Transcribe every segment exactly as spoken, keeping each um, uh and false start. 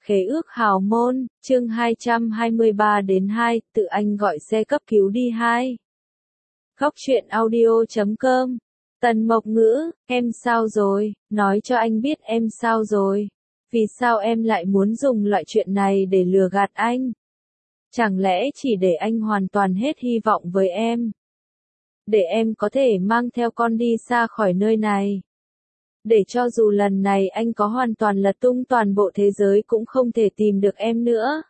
Khế ước hào môn, chương hai trăm hai mươi ba đến hai, tự anh gọi xe cấp cứu đi hai. Góc truyện audio chấm com. Tần Mộc Ngữ, em sao rồi, nói cho anh biết em sao rồi. Vì sao em lại muốn dùng loại chuyện này để lừa gạt anh? Chẳng lẽ chỉ để anh hoàn toàn hết hy vọng với em? Để em có thể mang theo con đi xa khỏi nơi này. Để cho dù lần này anh có hoàn toàn lật tung toàn bộ thế giới cũng không thể tìm được em nữa.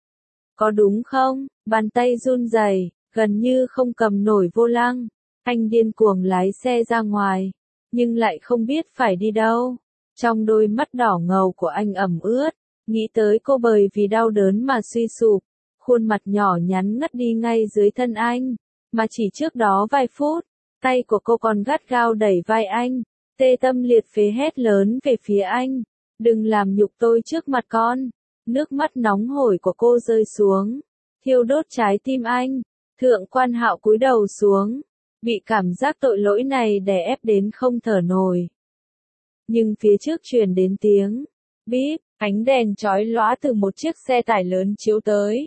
Có đúng không? Bàn tay run rẩy, gần như không cầm nổi vô lăng. Anh điên cuồng lái xe ra ngoài, nhưng lại không biết phải đi đâu. Trong đôi mắt đỏ ngầu của anh ẩm ướt, nghĩ tới cô bởi vì đau đớn mà suy sụp, khuôn mặt nhỏ nhắn ngất đi ngay dưới thân anh. Mà chỉ trước đó vài phút, tay của cô còn gắt gao đẩy vai anh. Tê tâm liệt phế hét lớn về phía anh, đừng làm nhục tôi trước mặt con. Nước mắt nóng hổi của cô rơi xuống, thiêu đốt trái tim anh. Thượng Quan Hạo cúi đầu xuống, bị cảm giác tội lỗi này đè ép đến không thở nổi. Nhưng phía trước truyền đến tiếng bíp, ánh đèn chói lóa từ một chiếc xe tải lớn chiếu tới.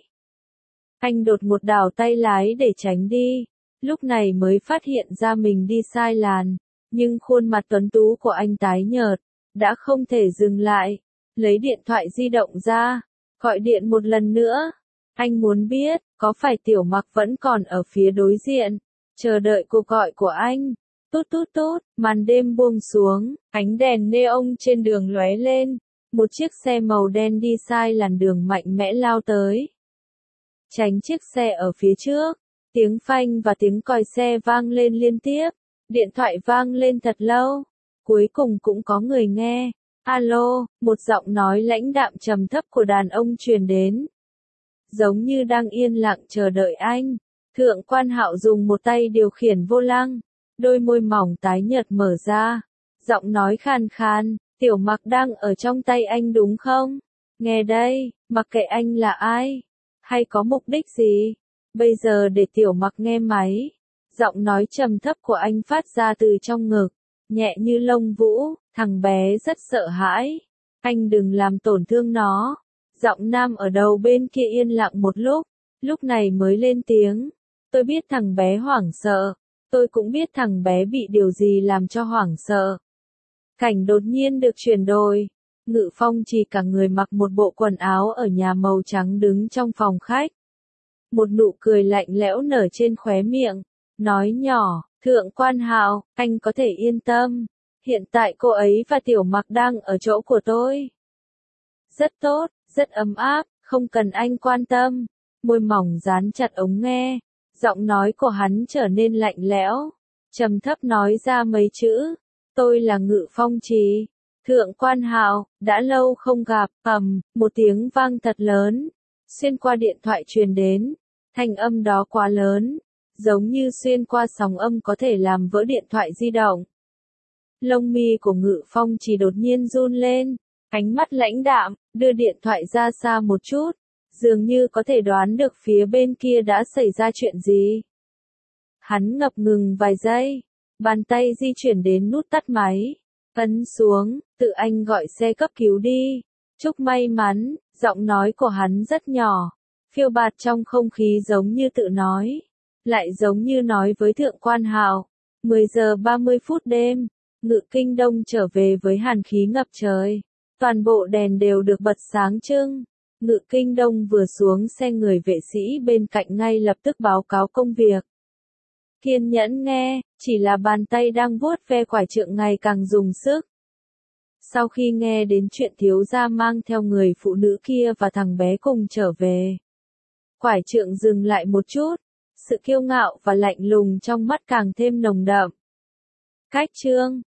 Anh đột ngột đảo tay lái để tránh đi, lúc này mới phát hiện ra mình đi sai làn. Nhưng khuôn mặt tuấn tú của anh tái nhợt, đã không thể dừng lại. Lấy điện thoại di động ra, gọi điện một lần nữa. Anh muốn biết, có phải Tiểu Mặc vẫn còn ở phía đối diện, chờ đợi cuộc gọi của anh. Tút tút tút, màn đêm buông xuống, ánh đèn neon trên đường lóe lên. Một chiếc xe màu đen đi sai làn đường mạnh mẽ lao tới. Tránh chiếc xe ở phía trước, tiếng phanh và tiếng còi xe vang lên liên tiếp. Điện thoại vang lên thật lâu, cuối cùng cũng có người nghe. Alo, một giọng nói lãnh đạm trầm thấp của đàn ông truyền đến. Giống như đang yên lặng chờ đợi anh. Thượng Quan Hạo dùng một tay điều khiển vô lăng, đôi môi mỏng tái nhợt mở ra. Giọng nói khàn khàn, Tiểu Mặc đang ở trong tay anh đúng không? Nghe đây, mặc kệ anh là ai, hay có mục đích gì, bây giờ để Tiểu Mặc nghe máy. Giọng nói trầm thấp của anh phát ra từ trong ngực, nhẹ như lông vũ, thằng bé rất sợ hãi. Anh đừng làm tổn thương nó. Giọng nam ở đầu bên kia yên lặng một lúc, lúc này mới lên tiếng. Tôi biết thằng bé hoảng sợ, tôi cũng biết thằng bé bị điều gì làm cho hoảng sợ. Cảnh đột nhiên được chuyển đổi. Ngự Phong chỉ cả người mặc một bộ quần áo ở nhà màu trắng đứng trong phòng khách. Một nụ cười lạnh lẽo nở trên khóe miệng. Nói nhỏ, Thượng Quan Hạo, anh có thể yên tâm. Hiện tại cô ấy và Tiểu Mặc đang ở chỗ của tôi. Rất tốt, rất ấm áp, không cần anh quan tâm. Môi mỏng dán chặt ống nghe. Giọng nói của hắn trở nên lạnh lẽo. Trầm thấp nói ra mấy chữ. Tôi là Ngự Phong Trì. Thượng Quan Hạo, đã lâu không gặp. Ầm, một tiếng vang thật lớn. Xuyên qua điện thoại truyền đến. Thanh âm đó quá lớn. Giống như xuyên qua sóng âm có thể làm vỡ điện thoại di động. Lông mi của Ngự Phong chỉ đột nhiên run lên, ánh mắt lãnh đạm, đưa điện thoại ra xa một chút, dường như có thể đoán được phía bên kia đã xảy ra chuyện gì. Hắn ngập ngừng vài giây, bàn tay di chuyển đến nút tắt máy, ấn xuống, tự anh gọi xe cấp cứu đi. Chúc may mắn, giọng nói của hắn rất nhỏ, phiêu bạt trong không khí giống như tự nói. Lại giống như nói với Thượng Quan Hạo. mười giờ ba mươi phút đêm, Ngự Kinh Đông trở về với hàn khí ngập trời. Toàn bộ đèn đều được bật sáng trưng. Ngự Kinh Đông vừa xuống xe, người vệ sĩ bên cạnh ngay lập tức báo cáo công việc. Kiên nhẫn nghe, chỉ là bàn tay đang vuốt ve quải trượng ngày càng dùng sức. Sau khi nghe đến chuyện thiếu gia mang theo người phụ nữ kia và thằng bé cùng trở về, quải trượng dừng lại một chút. Sự kiêu ngạo và lạnh lùng trong mắt càng thêm nồng đậm. Cách chương